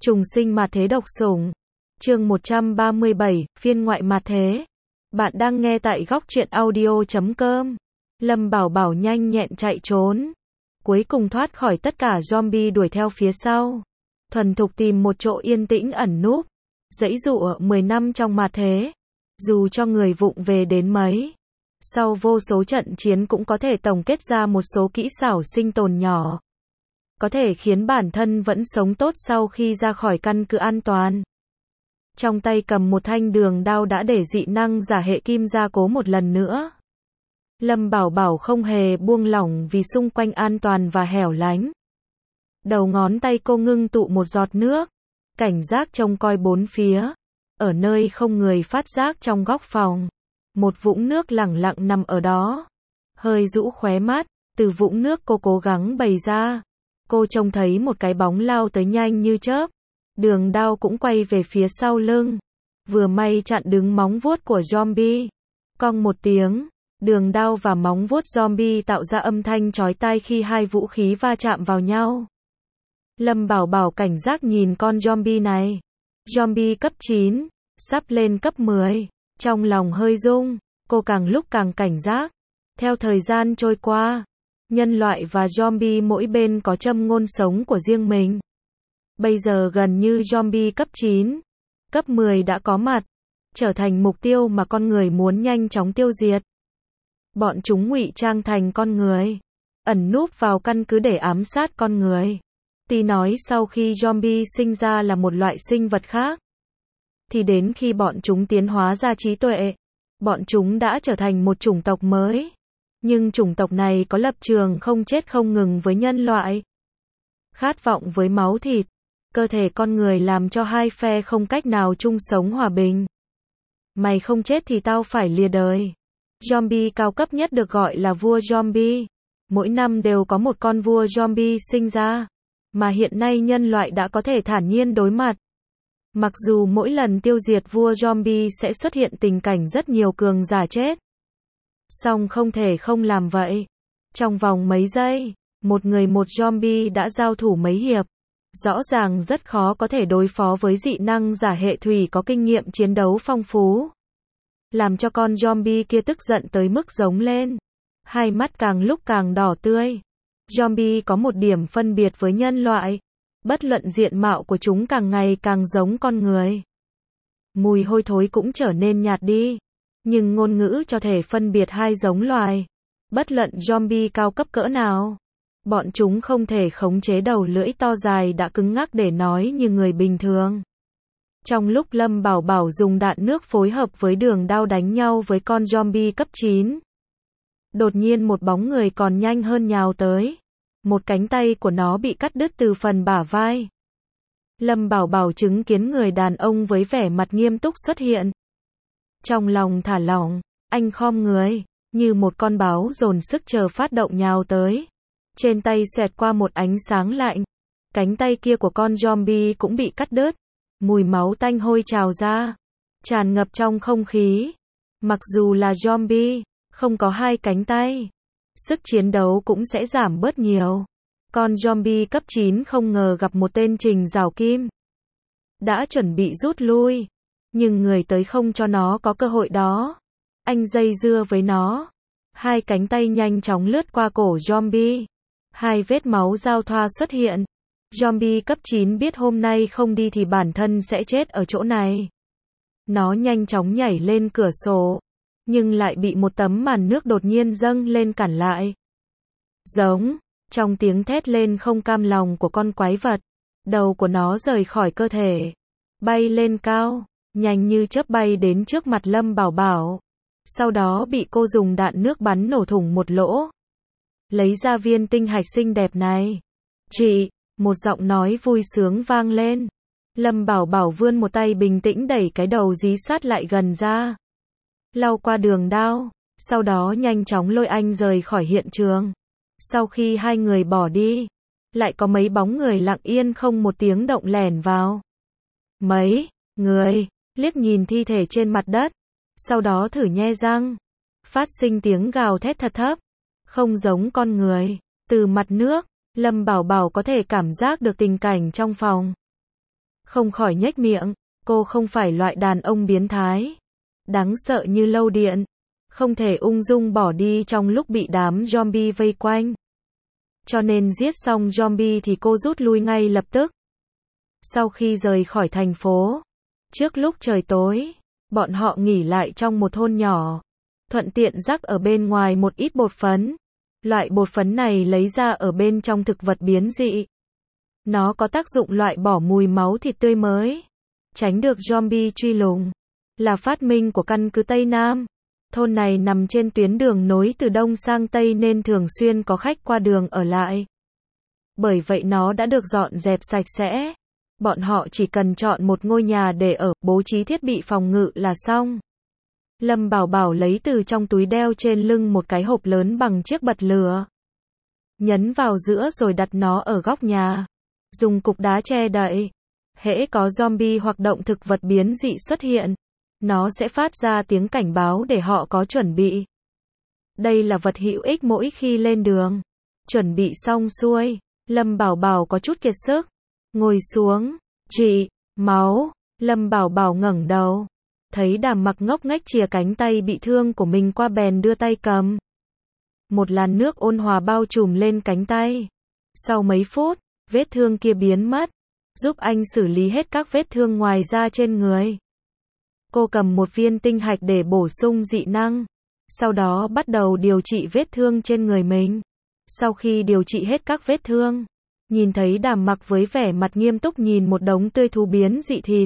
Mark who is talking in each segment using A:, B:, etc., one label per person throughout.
A: Trùng sinh mặt thế độc sủng. Chương 137, phiên ngoại mặt thế. Bạn đang nghe tại góc truyện audio.com. Lâm Bảo Bảo nhanh nhẹn chạy trốn. Cuối cùng thoát khỏi tất cả zombie đuổi theo phía sau. Thuần thục tìm một chỗ yên tĩnh ẩn núp. Giãy giụa 10 năm trong mặt thế. Dù cho người vụng về đến mấy. Sau vô số trận chiến cũng có thể tổng kết ra một số kỹ xảo sinh tồn nhỏ. Có thể khiến bản thân vẫn sống tốt sau khi ra khỏi căn cứ an toàn. Trong tay cầm một thanh đường đao đã để dị năng giả hệ kim gia cố một lần nữa. Lâm Bảo Bảo không hề buông lỏng vì xung quanh an toàn và hẻo lánh. Đầu ngón tay cô ngưng tụ một giọt nước. Cảnh giác trông coi bốn phía. Ở nơi không người phát giác trong góc phòng. Một vũng nước lẳng lặng nằm ở đó. Hơi rũ khóe mắt, từ vũng nước cô cố gắng bày ra. Cô trông thấy một cái bóng lao tới nhanh như chớp. Đường đao cũng quay về phía sau lưng. Vừa may chặn đứng móng vuốt của zombie. Cong một tiếng, đường đao và móng vuốt zombie tạo ra âm thanh chói tai khi hai vũ khí va chạm vào nhau. Lâm Bảo Bảo cảnh giác nhìn con zombie này. Zombie cấp 9, sắp lên cấp 10. Trong lòng hơi rung, cô càng lúc càng cảnh giác. Theo thời gian trôi qua, nhân loại và zombie mỗi bên có châm ngôn sống của riêng mình. Bây giờ gần như zombie cấp 9, cấp 10 đã có mặt, trở thành mục tiêu mà con người muốn nhanh chóng tiêu diệt. Bọn chúng ngụy trang thành con người, ẩn núp vào căn cứ để ám sát con người. Tuy nói sau khi zombie sinh ra là một loại sinh vật khác, thì đến khi bọn chúng tiến hóa ra trí tuệ, bọn chúng đã trở thành một chủng tộc mới. Nhưng chủng tộc này có lập trường không chết không ngừng với nhân loại. Khát vọng với máu thịt, cơ thể con người làm cho hai phe không cách nào chung sống hòa bình. Mày không chết thì tao phải lìa đời. Zombie cao cấp nhất được gọi là vua zombie. Mỗi năm đều có một con vua zombie sinh ra. Mà hiện nay nhân loại đã có thể thản nhiên đối mặt. Mặc dù mỗi lần tiêu diệt vua zombie sẽ xuất hiện tình cảnh rất nhiều cường giả chết. Song không thể không làm vậy. Trong vòng mấy giây, một người một zombie đã giao thủ mấy hiệp. Rõ ràng rất khó có thể đối phó với dị năng giả hệ thủy có kinh nghiệm chiến đấu phong phú. Làm cho con zombie kia tức giận tới mức giống lên. Hai mắt càng lúc càng đỏ tươi. Zombie có một điểm phân biệt với nhân loại. Bất luận diện mạo của chúng càng ngày càng giống con người. Mùi hôi thối cũng trở nên nhạt đi. Nhưng ngôn ngữ cho thể phân biệt hai giống loài. Bất luận zombie cao cấp cỡ nào. Bọn chúng không thể khống chế đầu lưỡi to dài đã cứng ngắc để nói như người bình thường. Trong lúc Lâm Bảo Bảo dùng đạn nước phối hợp với đường đao đánh nhau với con zombie cấp 9. Đột nhiên một bóng người còn nhanh hơn nhào tới. Một cánh tay của nó bị cắt đứt từ phần bả vai. Lâm Bảo Bảo chứng kiến người đàn ông với vẻ mặt nghiêm túc xuất hiện. Trong lòng thả lỏng, anh khom người, như một con báo dồn sức chờ phát động nhào tới. Trên tay xẹt qua một ánh sáng lạnh. Cánh tay kia của con zombie cũng bị cắt đứt. Mùi máu tanh hôi trào ra, tràn ngập trong không khí. Mặc dù là zombie, không có hai cánh tay, sức chiến đấu cũng sẽ giảm bớt nhiều. Con zombie cấp 9 không ngờ gặp một tên Trình Giảo Kim. Đã chuẩn bị rút lui, nhưng người tới không cho nó có cơ hội đó. Anh dây dưa với nó. Hai cánh tay nhanh chóng lướt qua cổ zombie. Hai vết máu giao thoa xuất hiện. Zombie cấp 9 biết hôm nay không đi thì bản thân sẽ chết ở chỗ này. Nó nhanh chóng nhảy lên cửa sổ, nhưng lại bị một tấm màn nước đột nhiên dâng lên cản lại. Giống, trong tiếng thét lên không cam lòng của con quái vật, đầu của nó rời khỏi cơ thể, bay lên cao, nhanh như chớp bay đến trước mặt Lâm Bảo Bảo. Sau đó bị cô dùng đạn nước bắn nổ thủng một lỗ. Lấy ra viên tinh hạch xinh đẹp này. Chị, một giọng nói vui sướng vang lên. Lâm Bảo Bảo vươn một tay bình tĩnh đẩy cái đầu dí sát lại gần ra. Lau qua đường đao, sau đó nhanh chóng lôi anh rời khỏi hiện trường. Sau khi hai người bỏ đi, lại có mấy bóng người lặng yên không một tiếng động lẻn vào. Mấy người liếc nhìn thi thể trên mặt đất, sau đó thử nhe răng, phát sinh tiếng gào thét thật thấp, không giống con người. Từ mặt nước, Lâm Bảo Bảo có thể cảm giác được tình cảnh trong phòng. không khỏi nhếch miệng. Cô không phải loại đàn ông biến thái, đáng sợ như Lâu Điện, không thể ung dung bỏ đi trong lúc bị đám zombie vây quanh. Cho nên giết xong zombie thì cô rút lui ngay lập tức. Sau khi rời khỏi thành phố, trước lúc trời tối, bọn họ nghỉ lại trong một thôn nhỏ, thuận tiện rắc ở bên ngoài một ít bột phấn. Loại bột phấn này lấy ra ở bên trong thực vật biến dị. Nó có tác dụng loại bỏ mùi máu thịt tươi mới, tránh được zombie truy lùng. Là phát minh của căn cứ Tây Nam. Thôn này nằm trên tuyến đường nối từ Đông sang Tây nên thường xuyên có khách qua đường ở lại. Bởi vậy nó đã được dọn dẹp sạch sẽ. Bọn họ chỉ cần chọn một ngôi nhà để ở, bố trí thiết bị phòng ngự là xong. Lâm Bảo Bảo lấy từ trong túi đeo trên lưng một cái hộp lớn bằng chiếc bật lửa. Nhấn vào giữa rồi đặt nó ở góc nhà. Dùng cục đá che đậy. Hễ có zombie hoặc động thực vật biến dị xuất hiện, nó sẽ phát ra tiếng cảnh báo để họ có chuẩn bị. Đây là vật hữu ích mỗi khi lên đường. Chuẩn bị xong xuôi, Lâm Bảo Bảo có chút kiệt sức. Ngồi xuống. Chị, máu. Lâm Bảo Bảo ngẩng đầu. Thấy Đàm Mặc ngốc nghếch chìa cánh tay bị thương của mình qua bèn đưa tay cầm. Một làn nước ôn hòa bao trùm lên cánh tay. Sau mấy phút, vết thương kia biến mất. Giúp anh xử lý hết các vết thương ngoài da trên người. Cô cầm một viên tinh hạch để bổ sung dị năng. Sau đó bắt đầu điều trị vết thương trên người mình. Sau khi điều trị hết các vết thương, nhìn thấy Đàm Mặc với vẻ mặt nghiêm túc nhìn một đống tươi thú biến dị thịt.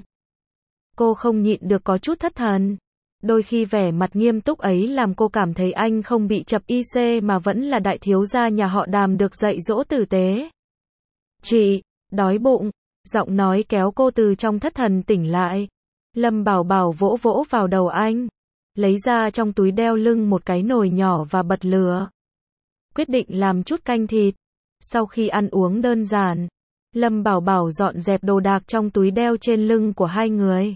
A: Cô không nhịn được có chút thất thần. Đôi khi vẻ mặt nghiêm túc ấy làm cô cảm thấy anh không bị chập IC mà vẫn là đại thiếu gia nhà họ Đàm được dạy dỗ tử tế. Chị, đói bụng. Giọng nói kéo cô từ trong thất thần tỉnh lại. Lâm Bảo Bảo vỗ vỗ vào đầu anh. Lấy ra trong túi đeo lưng một cái nồi nhỏ và bật lửa. Quyết định làm chút canh thịt. Sau khi ăn uống đơn giản, Lâm Bảo Bảo dọn dẹp đồ đạc trong túi đeo trên lưng của hai người.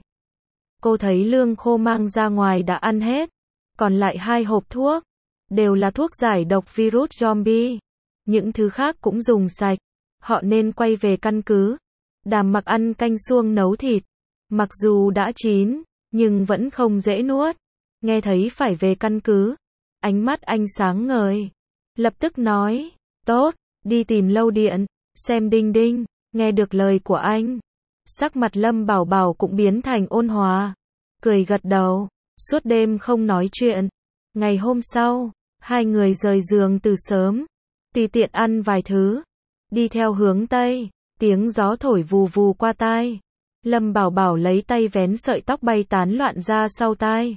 A: Cô thấy lương khô mang ra ngoài đã ăn hết. Còn lại 2 hộp thuốc. Đều là thuốc giải độc virus zombie. Những thứ khác cũng dùng sạch. Họ nên quay về căn cứ. Đàm Mặc ăn canh suông nấu thịt. Mặc dù đã chín, nhưng vẫn không dễ nuốt. Nghe thấy phải về căn cứ. Ánh mắt anh sáng ngời. Lập tức nói, tốt, đi tìm Lâu Điện, xem Đinh Đinh. Nghe được lời của anh, sắc mặt Lâm Bảo Bảo cũng biến thành ôn hòa. Cười gật đầu, suốt đêm không nói chuyện. Ngày hôm sau, hai người rời giường từ sớm. Tùy tiện ăn vài thứ. Đi theo hướng Tây, tiếng gió thổi vù vù qua tai. Lâm Bảo Bảo lấy tay vén sợi tóc bay tán loạn ra sau tai.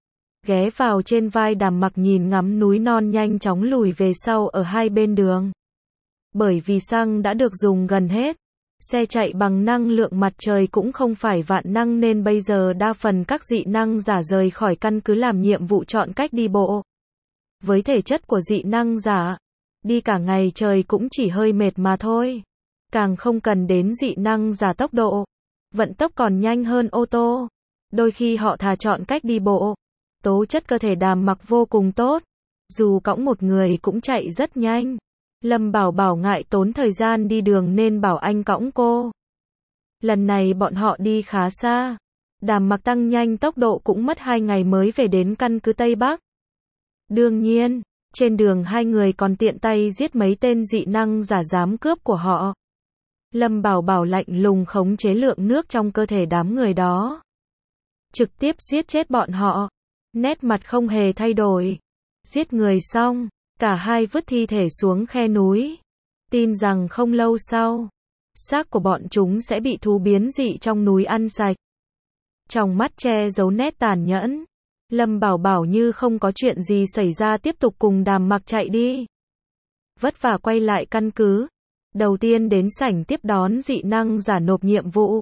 A: Ghé vào trên vai Đàm Mặc nhìn ngắm núi non nhanh chóng lùi về sau ở hai bên đường. Bởi vì xăng đã được dùng gần hết. Xe chạy bằng năng lượng mặt trời cũng không phải vạn năng nên bây giờ đa phần các dị năng giả rời khỏi căn cứ làm nhiệm vụ chọn cách đi bộ. Với thể chất của dị năng giả, đi cả ngày trời cũng chỉ hơi mệt mà thôi. Càng không cần đến dị năng giả tốc độ. Vận tốc còn nhanh hơn ô tô. Đôi khi họ thà chọn cách đi bộ. Tố chất cơ thể Đàm Mặc vô cùng tốt. Dù cõng một người cũng chạy rất nhanh. Lâm Bảo Bảo ngại tốn thời gian đi đường nên bảo anh cõng cô. Lần này bọn họ đi khá xa. Đàm Mặc tăng nhanh tốc độ cũng mất 2 ngày mới về đến căn cứ Tây Bắc. Đương nhiên, trên đường hai người còn tiện tay giết mấy tên dị năng giả dám cướp của họ. Lâm Bảo Bảo lạnh lùng khống chế lượng nước trong cơ thể đám người đó. Trực tiếp giết chết bọn họ. Nét mặt không hề thay đổi. Giết người xong, cả hai vứt thi thể xuống khe núi. Tin rằng không lâu sau, xác của bọn chúng sẽ bị thú biến dị trong núi ăn sạch. Trong mắt che giấu nét tàn nhẫn. Lâm Bảo Bảo như không có chuyện gì xảy ra tiếp tục cùng Đàm Mặc chạy đi. Vất vả quay lại căn cứ. Đầu tiên đến sảnh tiếp đón dị năng giả nộp nhiệm vụ.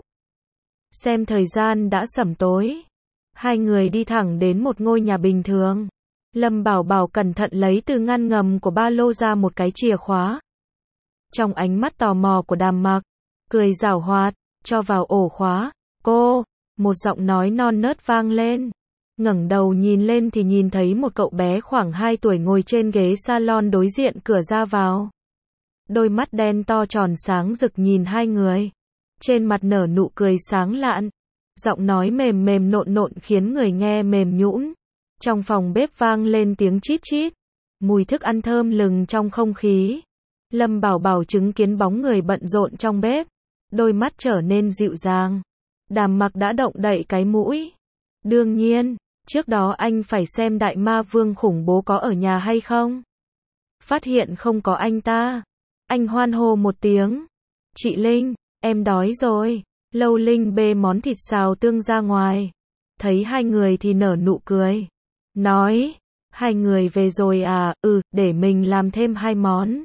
A: Xem thời gian đã sẩm tối. Hai người đi thẳng đến một ngôi nhà bình thường. Lâm Bảo Bảo cẩn thận lấy từ ngăn ngầm của ba lô ra một cái chìa khóa. Trong ánh mắt tò mò của Đàm Mặc, cười giảo hoạt, cho vào ổ khóa. Cô, một giọng nói non nớt vang lên. Ngẩng đầu nhìn lên thì nhìn thấy một cậu bé khoảng 2 tuổi ngồi trên ghế salon đối diện cửa ra vào. Đôi mắt đen to tròn sáng rực nhìn hai người. trên mặt nở nụ cười sáng lạn. Giọng nói mềm mềm nộn nộn khiến người nghe mềm nhũn. Trong phòng bếp vang lên tiếng chít chít. Mùi thức ăn thơm lừng trong không khí. Lâm Bảo Bảo chứng kiến bóng người bận rộn trong bếp. Đôi mắt trở nên dịu dàng. Đàm Mặc đã động đậy cái mũi. Đương nhiên, trước đó anh phải xem đại ma vương khủng bố có ở nhà hay không. Phát hiện không có anh ta. Anh hoan hô một tiếng. Chị Linh, em đói rồi. Lâu Linh bê món thịt xào tương ra ngoài. Thấy hai người thì nở nụ cười. Nói, hai người về rồi à, để mình làm thêm 2 món.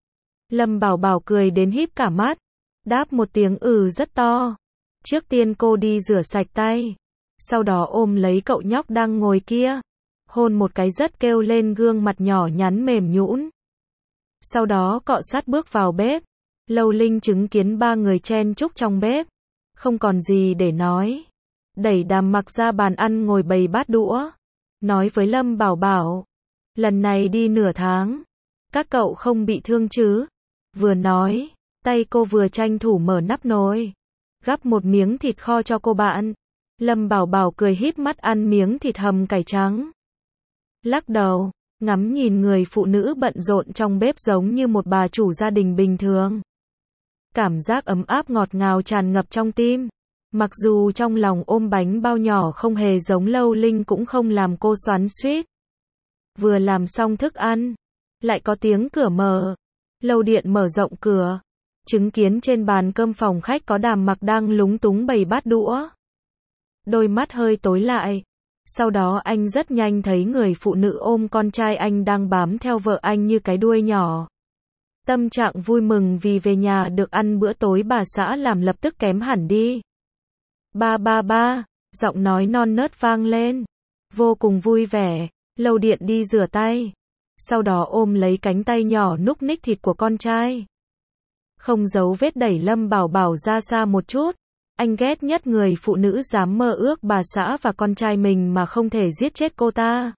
A: Lâm Bảo Bảo cười đến híp cả mắt. Đáp một tiếng rất to. Trước tiên cô đi rửa sạch tay. Sau đó ôm lấy cậu nhóc đang ngồi kia. Hôn một cái rất kêu lên gương mặt nhỏ nhắn mềm nhũn. Sau đó cọ sát bước vào bếp. Lâu Linh chứng kiến 3 người chen chúc trong bếp. Không còn gì để nói. Đẩy Đàm Mặc ra bàn ăn ngồi bày bát đũa. Nói với Lâm Bảo Bảo. Lần này đi nửa tháng. Các cậu không bị thương chứ? Vừa nói, tay cô vừa tranh thủ mở nắp nồi. Gắp một miếng thịt kho cho cô bạn. Lâm Bảo Bảo cười híp mắt ăn miếng thịt hầm cải trắng. Lắc đầu, ngắm nhìn người phụ nữ bận rộn trong bếp giống như một bà chủ gia đình bình thường. Cảm giác ấm áp ngọt ngào tràn ngập trong tim. Mặc dù trong lòng ôm bánh bao nhỏ không hề giống Lâu Linh cũng không làm cô xoắn xuýt. Vừa làm xong thức ăn, lại có tiếng cửa mở. Lâu Điện mở rộng cửa, chứng kiến trên bàn cơm phòng khách có Đàm Mặc đang lúng túng bày bát đũa. Đôi mắt hơi tối lại. Sau đó anh rất nhanh thấy người phụ nữ ôm con trai anh đang bám theo vợ anh như cái đuôi nhỏ. Tâm trạng vui mừng vì về nhà được ăn bữa tối bà xã làm lập tức kém hẳn đi. Ba ba ba, giọng nói non nớt vang lên. Vô cùng vui vẻ, Lâu Điện đi rửa tay. Sau đó ôm lấy cánh tay nhỏ núc ních thịt của con trai. Không giấu vết đẩy Lâm Bảo Bảo ra xa một chút. Anh ghét nhất người phụ nữ dám mơ ước bà xã và con trai mình mà không thể giết chết cô ta.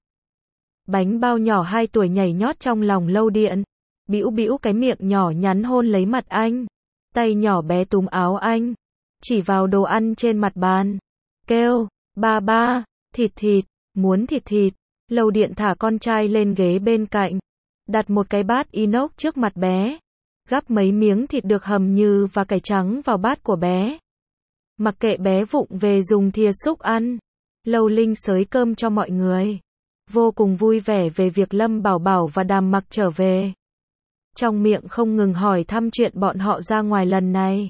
A: Bánh bao nhỏ 2 tuổi nhảy nhót trong lòng Lâu Điện. Bĩu bĩu cái miệng nhỏ nhắn hôn lấy mặt anh. Tay nhỏ bé túm áo anh. Chỉ vào đồ ăn trên mặt bàn. Kêu, ba ba, thịt thịt, muốn thịt thịt. Lâu Điện thả con trai lên ghế bên cạnh. Đặt một cái bát inox trước mặt bé. Gắp mấy miếng thịt được hầm như và cải trắng vào bát của bé. Mặc kệ bé vụng về dùng thìa xúc ăn. Lâu Linh xới cơm cho mọi người. Vô cùng vui vẻ về việc Lâm Bảo Bảo và Đàm Mặc trở về. Trong miệng không ngừng hỏi thăm chuyện bọn họ ra ngoài lần này.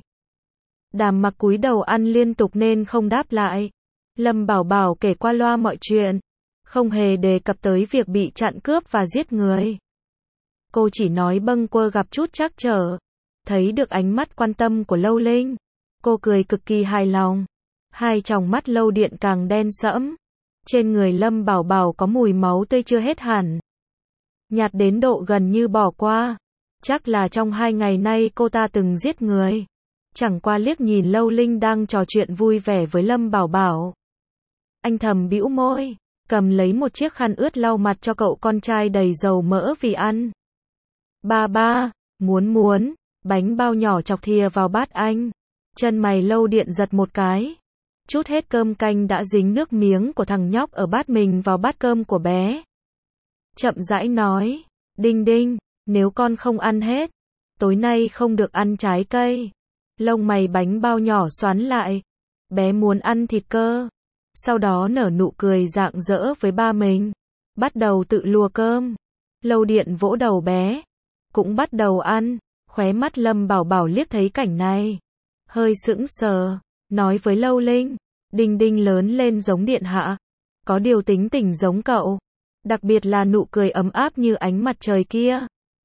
A: Đàm Mặc cúi đầu ăn liên tục nên không đáp lại. Lâm Bảo Bảo kể qua loa mọi chuyện. Không hề đề cập tới việc bị chặn cướp và giết người. Cô chỉ nói bâng quơ gặp chút trắc trở. Thấy được ánh mắt quan tâm của Lâu Linh. Cô cười cực kỳ hài lòng. Hai tròng mắt Lâu Điện càng đen sẫm. Trên người Lâm Bảo Bảo có mùi máu tươi chưa hết hẳn. Nhạt đến độ gần như bỏ qua. Chắc là trong 2 ngày nay cô ta từng giết người. Chẳng qua liếc nhìn Lâu Linh đang trò chuyện vui vẻ với Lâm Bảo Bảo. Anh thầm bĩu môi, cầm lấy một chiếc khăn ướt lau mặt cho cậu con trai đầy dầu mỡ vì ăn. Ba ba, muốn, bánh bao nhỏ chọc thìa vào bát anh. Chân mày Lâu Điện giật một cái. Chút hết cơm canh đã dính nước miếng của thằng nhóc ở bát mình vào bát cơm của bé. Chậm rãi nói, Đinh Đinh, nếu con không ăn hết, tối nay không được ăn trái cây. Lông mày bánh bao nhỏ xoắn lại. Bé muốn ăn thịt cơ. Sau đó nở nụ cười rạng rỡ với ba mình. Bắt đầu tự lùa cơm. Lâu Điện vỗ đầu bé. Cũng bắt đầu ăn. Khóe mắt Lâm Bảo Bảo liếc thấy cảnh này. Hơi sững sờ. Nói với Lâu Linh. Đinh Đinh lớn lên giống điện hạ. Có điều tính tình giống cậu. Đặc biệt là nụ cười ấm áp như ánh mặt trời kia.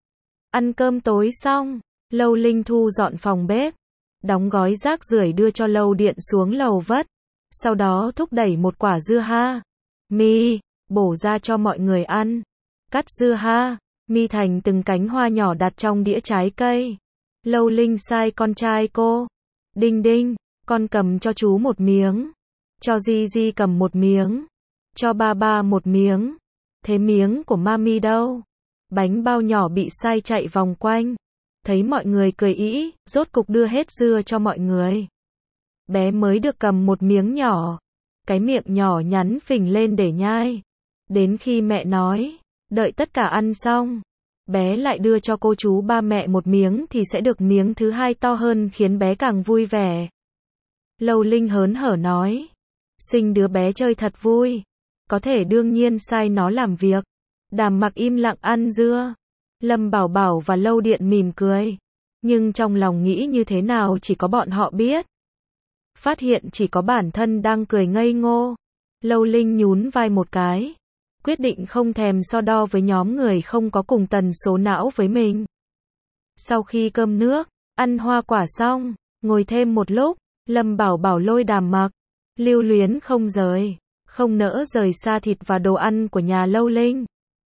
A: Ăn cơm tối xong. Lâu Linh thu dọn phòng bếp. Đóng gói rác rưởi đưa cho Lâu Điện xuống lầu vất. Sau đó thúc đẩy một quả dưa ha mi, bổ ra cho mọi người ăn. Cắt dưa ha mi thành từng cánh hoa nhỏ đặt trong đĩa trái cây. Lâu Linh sai con trai cô. Đinh Đinh, con cầm cho chú một miếng. Cho Di Di cầm một miếng. Cho ba ba một miếng. Thế miếng của mami đâu? Bánh bao nhỏ bị sai chạy vòng quanh. Thấy mọi người cười ĩ, rốt cục đưa hết dưa cho mọi người. Bé mới được cầm một miếng nhỏ, cái miệng nhỏ nhắn phình lên để nhai. Đến khi mẹ nói, đợi tất cả ăn xong, bé lại đưa cho cô chú ba mẹ một miếng thì sẽ được miếng thứ hai to hơn, khiến bé càng vui vẻ. Lâu Linh hớn hở nói, sinh đứa bé chơi thật vui, có thể đương nhiên sai nó làm việc. Đàm Mặc im lặng ăn dưa. Lâm Bảo Bảo và Lâu Điện mỉm cười, nhưng trong lòng nghĩ như thế nào chỉ có bọn họ biết. Phát hiện chỉ có bản thân đang cười ngây ngô. Lâu Linh nhún vai một cái, quyết định không thèm so đo với nhóm người không có cùng tần số não với mình. Sau khi cơm nước, ăn hoa quả xong, ngồi thêm một lúc, Lâm Bảo Bảo lôi Đàm Mặc, lưu luyến không rời, không nỡ rời xa thịt và đồ ăn của nhà Lâu Linh.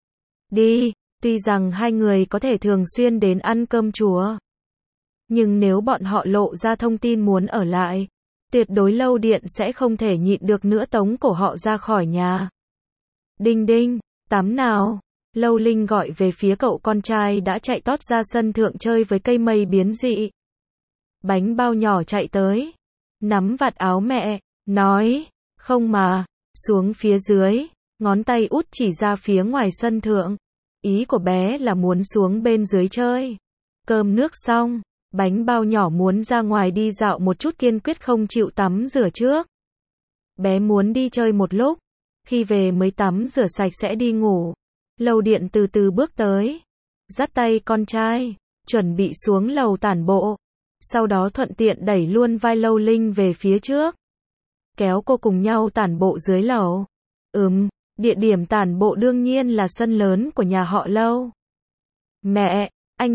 A: Đi, tuy rằng hai người có thể thường xuyên đến ăn cơm chùa, nhưng nếu bọn họ lộ ra thông tin muốn ở lại, tuyệt đối Lâu Điện sẽ không thể nhịn được nữa tống cổ họ ra khỏi nhà. Đinh đinh, tắm nào. Lâu Linh gọi về phía cậu con trai đã chạy tót ra sân thượng chơi với cây mây biến dị. Bánh bao nhỏ chạy tới, nắm vạt áo mẹ, nói, không mà, xuống phía dưới, ngón tay út chỉ ra phía ngoài sân thượng. Ý của bé là muốn xuống bên dưới chơi. Cơm nước xong, bánh bao nhỏ muốn ra ngoài đi dạo một chút, kiên quyết không chịu tắm rửa trước. Bé muốn đi chơi một lúc, khi về mới tắm rửa sạch sẽ đi ngủ. Lâu Điện từ từ bước tới, dắt tay con trai, chuẩn bị xuống lầu tản bộ. Sau đó thuận tiện đẩy luôn vai Lâu Linh về phía trước, kéo cô cùng nhau tản bộ dưới lầu. Địa điểm tản bộ đương nhiên là sân lớn của nhà họ Lâu. Mẹ,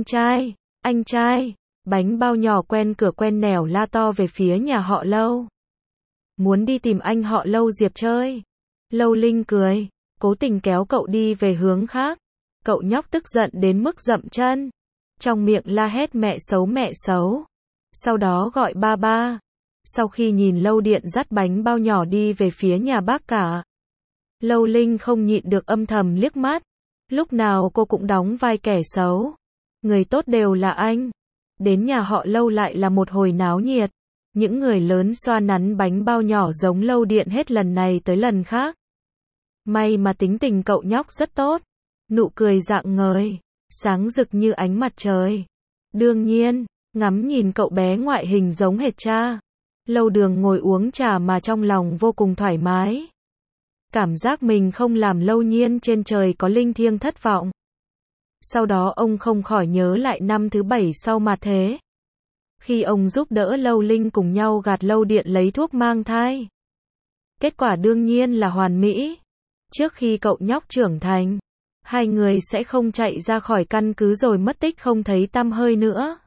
A: anh trai, bánh bao nhỏ quen cửa quen nẻo la to về phía nhà họ Lâu. Muốn đi tìm anh họ Lâu Diệp chơi. Lâu Linh cười, cố tình kéo cậu đi về hướng khác. Cậu nhóc tức giận đến mức dậm chân, trong miệng la hét mẹ xấu. Sau đó gọi ba ba. Sau khi nhìn Lâu Điện dắt bánh bao nhỏ đi về phía nhà bác cả, Lâu Linh không nhịn được âm thầm liếc mắt. Lúc nào cô cũng đóng vai kẻ xấu, người tốt đều là anh. Đến nhà họ Lâu lại là một hồi náo nhiệt. Những người lớn xoa nắn bánh bao nhỏ giống Lâu Điện hết lần này tới lần khác. May mà tính tình cậu nhóc rất tốt, nụ cười rạng ngời, sáng rực như ánh mặt trời. Đương nhiên, ngắm nhìn cậu bé ngoại hình giống hệt cha. Lâu Đường ngồi uống trà mà trong lòng vô cùng thoải mái. Cảm giác mình không làm Lâu Nhiên trên trời có linh thiêng thất vọng. Sau đó ông không khỏi nhớ lại năm thứ 7 sau mạt thế, khi ông giúp đỡ Lâu Linh cùng nhau gạt Lâu Điện lấy thuốc mang thai. Kết quả đương nhiên là hoàn mỹ. Trước khi cậu nhóc trưởng thành, hai người sẽ không chạy ra khỏi căn cứ rồi mất tích không thấy tăm hơi nữa.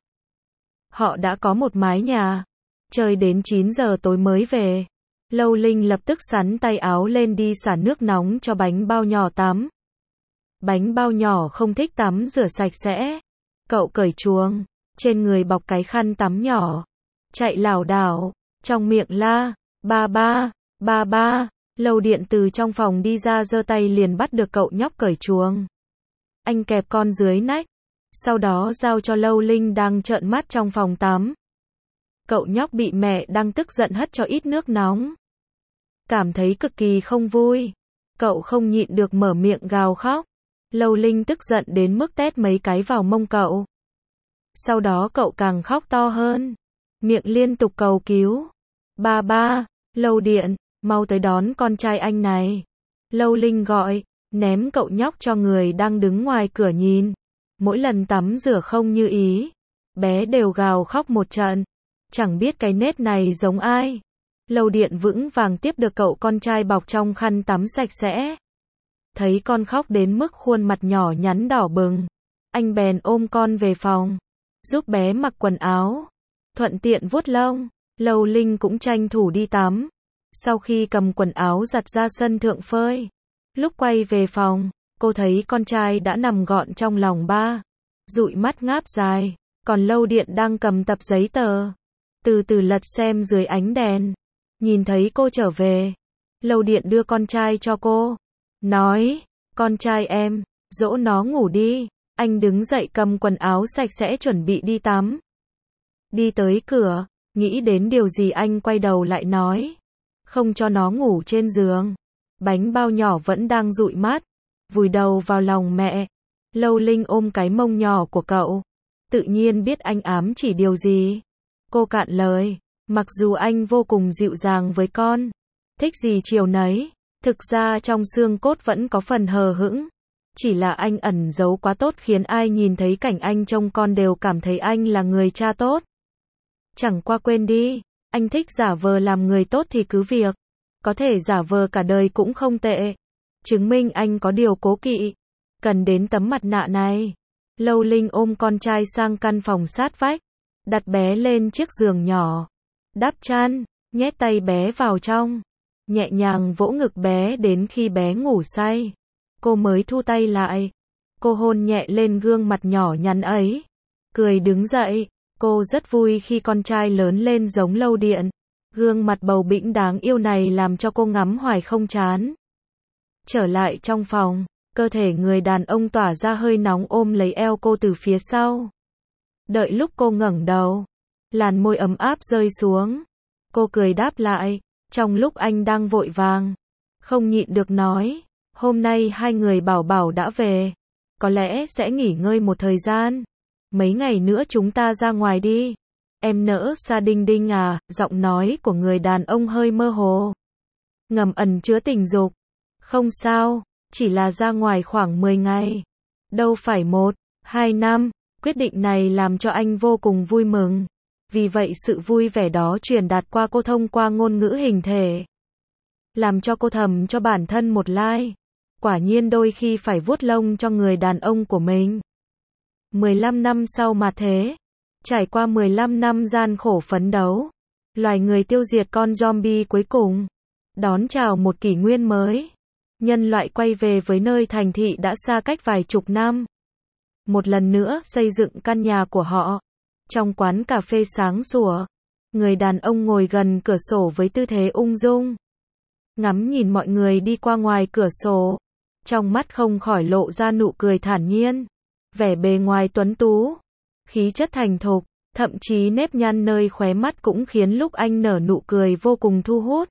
A: Họ đã có một mái nhà, chơi đến 9 giờ tối mới về. Lâu Linh lập tức xắn tay áo lên đi xả nước nóng cho bánh bao nhỏ tắm. Bánh bao nhỏ không thích tắm rửa sạch sẽ. Cậu cởi chuồng, trên người bọc cái khăn tắm nhỏ, chạy lảo đảo, trong miệng la, ba ba. Lâu Điện từ trong phòng đi ra giơ tay liền bắt được cậu nhóc cởi chuồng. Anh kẹp con dưới nách, sau đó giao cho Lâu Linh đang trợn mắt trong phòng tắm. Cậu nhóc bị mẹ đang tức giận hất cho ít nước nóng, cảm thấy cực kỳ không vui. Cậu không nhịn được mở miệng gào khóc. Lâu Linh tức giận đến mức tét mấy cái vào mông cậu. Sau đó cậu càng khóc to hơn, miệng liên tục cầu cứu. Ba, Lâu Điện, mau tới đón con trai anh này. Lâu Linh gọi, ném cậu nhóc cho người đang đứng ngoài cửa nhìn. Mỗi lần tắm rửa không như ý, bé đều gào khóc một trận. Chẳng biết cái nết này giống ai. Lâu Điện vững vàng tiếp được cậu con trai bọc trong khăn tắm sạch sẽ. Thấy con khóc đến mức khuôn mặt nhỏ nhắn đỏ bừng, anh bèn ôm con về phòng, giúp bé mặc quần áo, thuận tiện vuốt lông. Lâu Linh cũng tranh thủ đi tắm. Sau khi cầm quần áo giặt ra sân thượng phơi, lúc quay về phòng, cô thấy con trai đã nằm gọn trong lòng ba, dụi mắt ngáp dài, còn Lâu Điện đang cầm tập giấy tờ, từ từ lật xem dưới ánh đèn. Nhìn thấy cô trở về, Lâu Điện đưa con trai cho cô, nói, con trai em, dỗ nó ngủ đi. Anh đứng dậy cầm quần áo sạch sẽ chuẩn bị đi tắm. Đi tới cửa, nghĩ đến điều gì anh quay đầu lại nói. Không cho nó ngủ trên giường. Bánh bao nhỏ vẫn đang dụi mắt, vùi đầu vào lòng mẹ. Lâu Linh ôm cái mông nhỏ của cậu. Tự nhiên biết anh ám chỉ điều gì. Cô cạn lời, mặc dù anh vô cùng dịu dàng với con, thích gì chiều nấy, thực ra trong xương cốt vẫn có phần hờ hững. Chỉ là anh ẩn giấu quá tốt khiến ai nhìn thấy cảnh anh trông con đều cảm thấy anh là người cha tốt. Chẳng qua quên đi, anh thích giả vờ làm người tốt thì cứ việc. Có thể giả vờ cả đời cũng không tệ. Chứng minh anh có điều cố kỵ. Cần đến tấm mặt nạ này. Lâu Linh ôm con trai sang căn phòng sát vách. Đặt bé lên chiếc giường nhỏ. Đắp chăn, nhét tay bé vào trong. Nhẹ nhàng vỗ ngực bé đến khi bé ngủ say. Cô mới thu tay lại. Cô hôn nhẹ lên gương mặt nhỏ nhắn ấy. Cười đứng dậy. Cô rất vui khi con trai lớn lên giống Lâu Điện. Gương mặt bầu bĩnh đáng yêu này làm cho cô ngắm hoài không chán. Trở lại trong phòng, cơ thể người đàn ông tỏa ra hơi nóng ôm lấy eo cô từ phía sau. Đợi lúc cô ngẩng đầu, làn môi ấm áp rơi xuống. Cô cười đáp lại, trong lúc anh đang vội vàng. Không nhịn được nói, hôm nay hai người bảo bảo đã về. Có lẽ sẽ nghỉ ngơi một thời gian. Mấy ngày nữa chúng ta ra ngoài đi. Em nỡ xa Đinh Đinh à, giọng nói của người đàn ông hơi mơ hồ. Ngầm ẩn chứa tình dục. Không sao, chỉ là ra ngoài khoảng 10 ngày. Đâu phải 1, 2 năm, quyết định này làm cho anh vô cùng vui mừng. Vì vậy sự vui vẻ đó truyền đạt qua cô thông qua ngôn ngữ hình thể. Làm cho cô thầm cho bản thân một like. Quả nhiên đôi khi phải vuốt lông cho người đàn ông của mình. 15 năm sau mà thế. Trải qua 15 năm gian khổ phấn đấu, loài người tiêu diệt con zombie cuối cùng, đón chào một kỷ nguyên mới. Nhân loại quay về với nơi thành thị đã xa cách vài chục năm. Một lần nữa xây dựng căn nhà của họ. Trong quán cà phê sáng sủa, người đàn ông ngồi gần cửa sổ với tư thế ung dung. Ngắm nhìn mọi người đi qua ngoài cửa sổ. Trong mắt không khỏi lộ ra nụ cười thản nhiên. Vẻ bề ngoài tuấn tú. Khí chất thành thục, thậm chí nếp nhăn nơi khóe mắt cũng khiến lúc anh nở nụ cười vô cùng thu hút.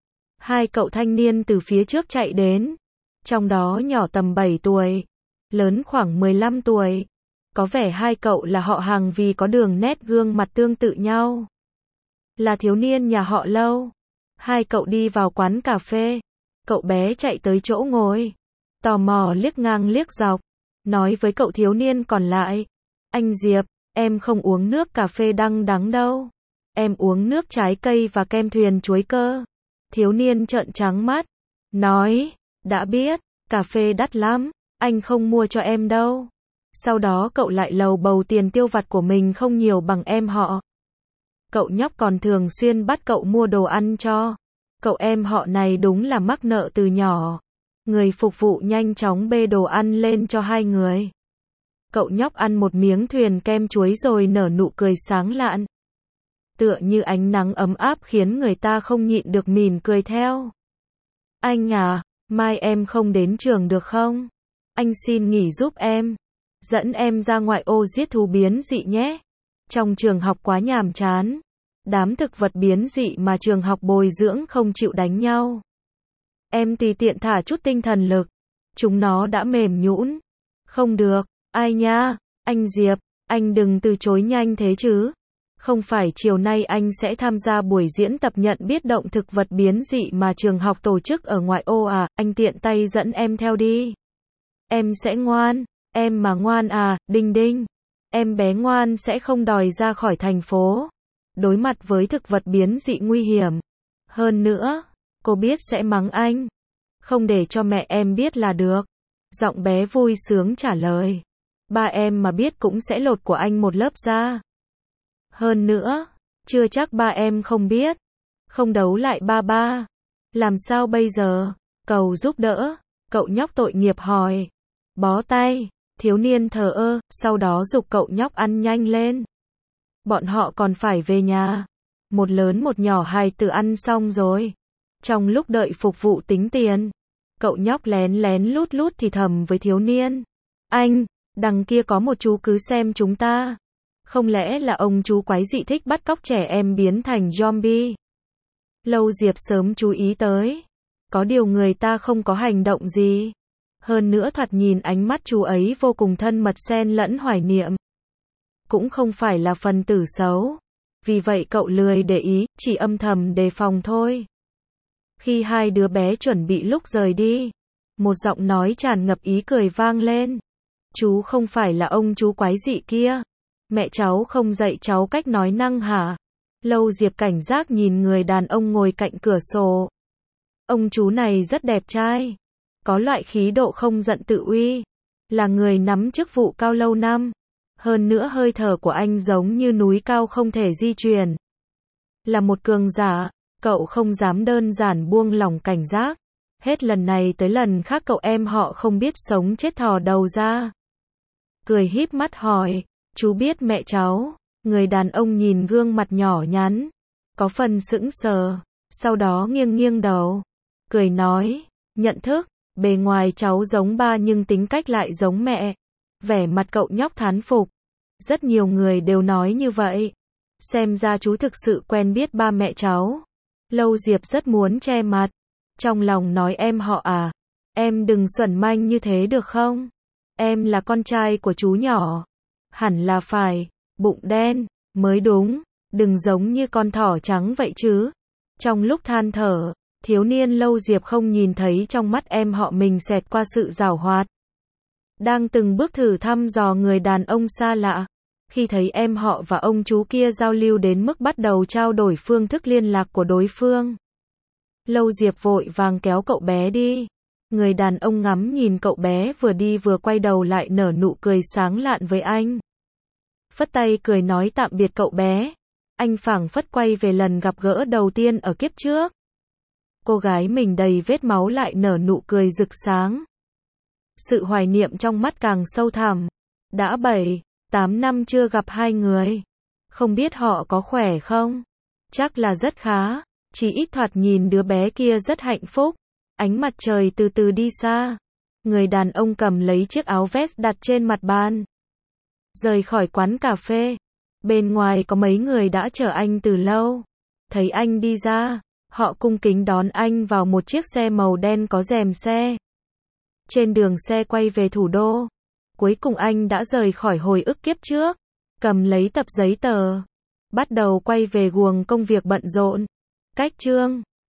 A: Hai cậu thanh niên từ phía trước chạy đến, trong đó nhỏ tầm 7 tuổi, lớn khoảng 15 tuổi. Có vẻ hai cậu là họ hàng vì có đường nét gương mặt tương tự nhau. Là thiếu niên nhà họ Lâu. Hai cậu đi vào quán cà phê, cậu bé chạy tới chỗ ngồi, tò mò liếc ngang liếc dọc, nói với cậu thiếu niên còn lại. Anh Diệp, em không uống nước cà phê đắng đâu. Em uống nước trái cây và kem thuyền chuối cơ. Thiếu niên trợn trắng mắt. Nói, đã biết, cà phê đắt lắm, anh không mua cho em đâu. Sau đó cậu lại lầu bầu tiền tiêu vặt của mình không nhiều bằng em họ. Cậu nhóc còn thường xuyên bắt cậu mua đồ ăn cho. Cậu em họ này đúng là mắc nợ từ nhỏ. Người phục vụ nhanh chóng bê đồ ăn lên cho hai người. Cậu nhóc ăn một miếng thuyền kem chuối rồi nở nụ cười sáng lạn. Tựa như ánh nắng ấm áp khiến người ta không nhịn được mỉm cười theo. Anh à, mai em không đến trường được không? Anh xin nghỉ giúp em. Dẫn em ra ngoại ô giết thú biến dị nhé. Trong trường học quá nhàm chán. Đám thực vật biến dị mà trường học bồi dưỡng không chịu đánh nhau. Em tùy tiện thả chút tinh thần lực. Chúng nó đã mềm nhũn. Không được. Ai nha, anh Diệp, anh đừng từ chối nhanh thế chứ. Không phải chiều nay anh sẽ tham gia buổi diễn tập nhận biết động thực vật biến dị mà trường học tổ chức ở ngoại ô à, anh tiện tay dẫn em theo đi. Em sẽ ngoan, em mà ngoan à, Đinh Đinh. Em bé ngoan sẽ không đòi ra khỏi thành phố. Đối mặt với thực vật biến dị nguy hiểm. Hơn nữa, cô biết sẽ mắng anh. Không để cho mẹ em biết là được. Giọng bé vui sướng trả lời. Ba em mà biết cũng sẽ lột của anh một lớp da. Hơn nữa, chưa chắc ba em không biết. Không đấu lại ba. Làm sao bây giờ? Cầu giúp đỡ. Cậu nhóc tội nghiệp hỏi. Bó tay. Thiếu niên thờ ơ, sau đó giục cậu nhóc ăn nhanh lên. Bọn họ còn phải về nhà. Một lớn một nhỏ hài tử ăn xong rồi. Trong lúc đợi phục vụ tính tiền, cậu nhóc lén lén lút lút thì thầm với thiếu niên. Anh, Đằng kia có một chú cứ xem chúng ta. Không lẽ là ông chú quái dị thích bắt cóc trẻ em biến thành zombie? Lâu Diệp sớm chú ý tới. Có điều người ta không có hành động gì. Hơn nữa thoạt nhìn ánh mắt chú ấy vô cùng thân mật xen lẫn hoài niệm. Cũng không phải là phần tử xấu. Vì vậy cậu lười để ý, chỉ âm thầm đề phòng thôi. Khi hai đứa bé chuẩn bị lúc rời đi, một giọng nói tràn ngập ý cười vang lên. Chú không phải là ông chú quái dị kia. Mẹ cháu không dạy cháu cách nói năng hả? Lâu Diệp cảnh giác nhìn người đàn ông ngồi cạnh cửa sổ. Ông chú này rất đẹp trai. Có loại khí độ không giận tự uy. Là người nắm chức vụ cao lâu năm. Hơn nữa hơi thở của anh giống như núi cao không thể di chuyển. Là một cường giả, cậu không dám đơn giản buông lỏng cảnh giác. Hết lần này tới lần khác cậu em họ không biết sống chết thò đầu ra. Cười híp mắt hỏi, chú biết mẹ cháu? Người đàn ông nhìn gương mặt nhỏ nhắn, có phần sững sờ, sau đó nghiêng nghiêng đầu, cười nói, nhận thức, bề ngoài cháu giống ba nhưng tính cách lại giống mẹ. Vẻ mặt cậu nhóc thán phục. Rất nhiều người đều nói như vậy. Xem ra chú thực sự quen biết ba mẹ cháu. Lâu Diệp rất muốn che mặt. Trong lòng nói em họ à, em đừng xuẩn manh như thế được không? Em là con trai của chú nhỏ. Hẳn là phải, bụng đen, mới đúng, đừng giống như con thỏ trắng vậy chứ. Trong lúc than thở, thiếu niên Lâu Diệp không nhìn thấy trong mắt em họ mình xẹt qua sự giảo hoạt. Đang từng bước thử thăm dò người đàn ông xa lạ. Khi thấy em họ và ông chú kia giao lưu đến mức bắt đầu trao đổi phương thức liên lạc của đối phương. Lâu Diệp vội vàng kéo cậu bé đi. Người đàn ông ngắm nhìn cậu bé vừa đi vừa quay đầu lại nở nụ cười sáng lạn với anh. Phất tay cười nói tạm biệt cậu bé. Anh phảng phất quay về lần gặp gỡ đầu tiên ở kiếp trước. Cô gái mình đầy vết máu lại nở nụ cười rực sáng. Sự hoài niệm trong mắt càng sâu thẳm. Đã 7-8 năm chưa gặp hai người. Không biết họ có khỏe không? Chắc là rất khá. Chỉ ít thoạt nhìn đứa bé kia rất hạnh phúc. Ánh mặt trời từ từ đi xa. Người đàn ông cầm lấy chiếc áo vest đặt trên mặt bàn. Rời khỏi quán cà phê. Bên ngoài có mấy người đã chờ anh từ lâu. Thấy anh đi ra, họ cung kính đón anh vào một chiếc xe màu đen có rèm xe. Trên đường xe quay về thủ đô, cuối cùng anh đã rời khỏi hồi ức kiếp trước, cầm lấy tập giấy tờ, bắt đầu quay về guồng công việc bận rộn. Cách chương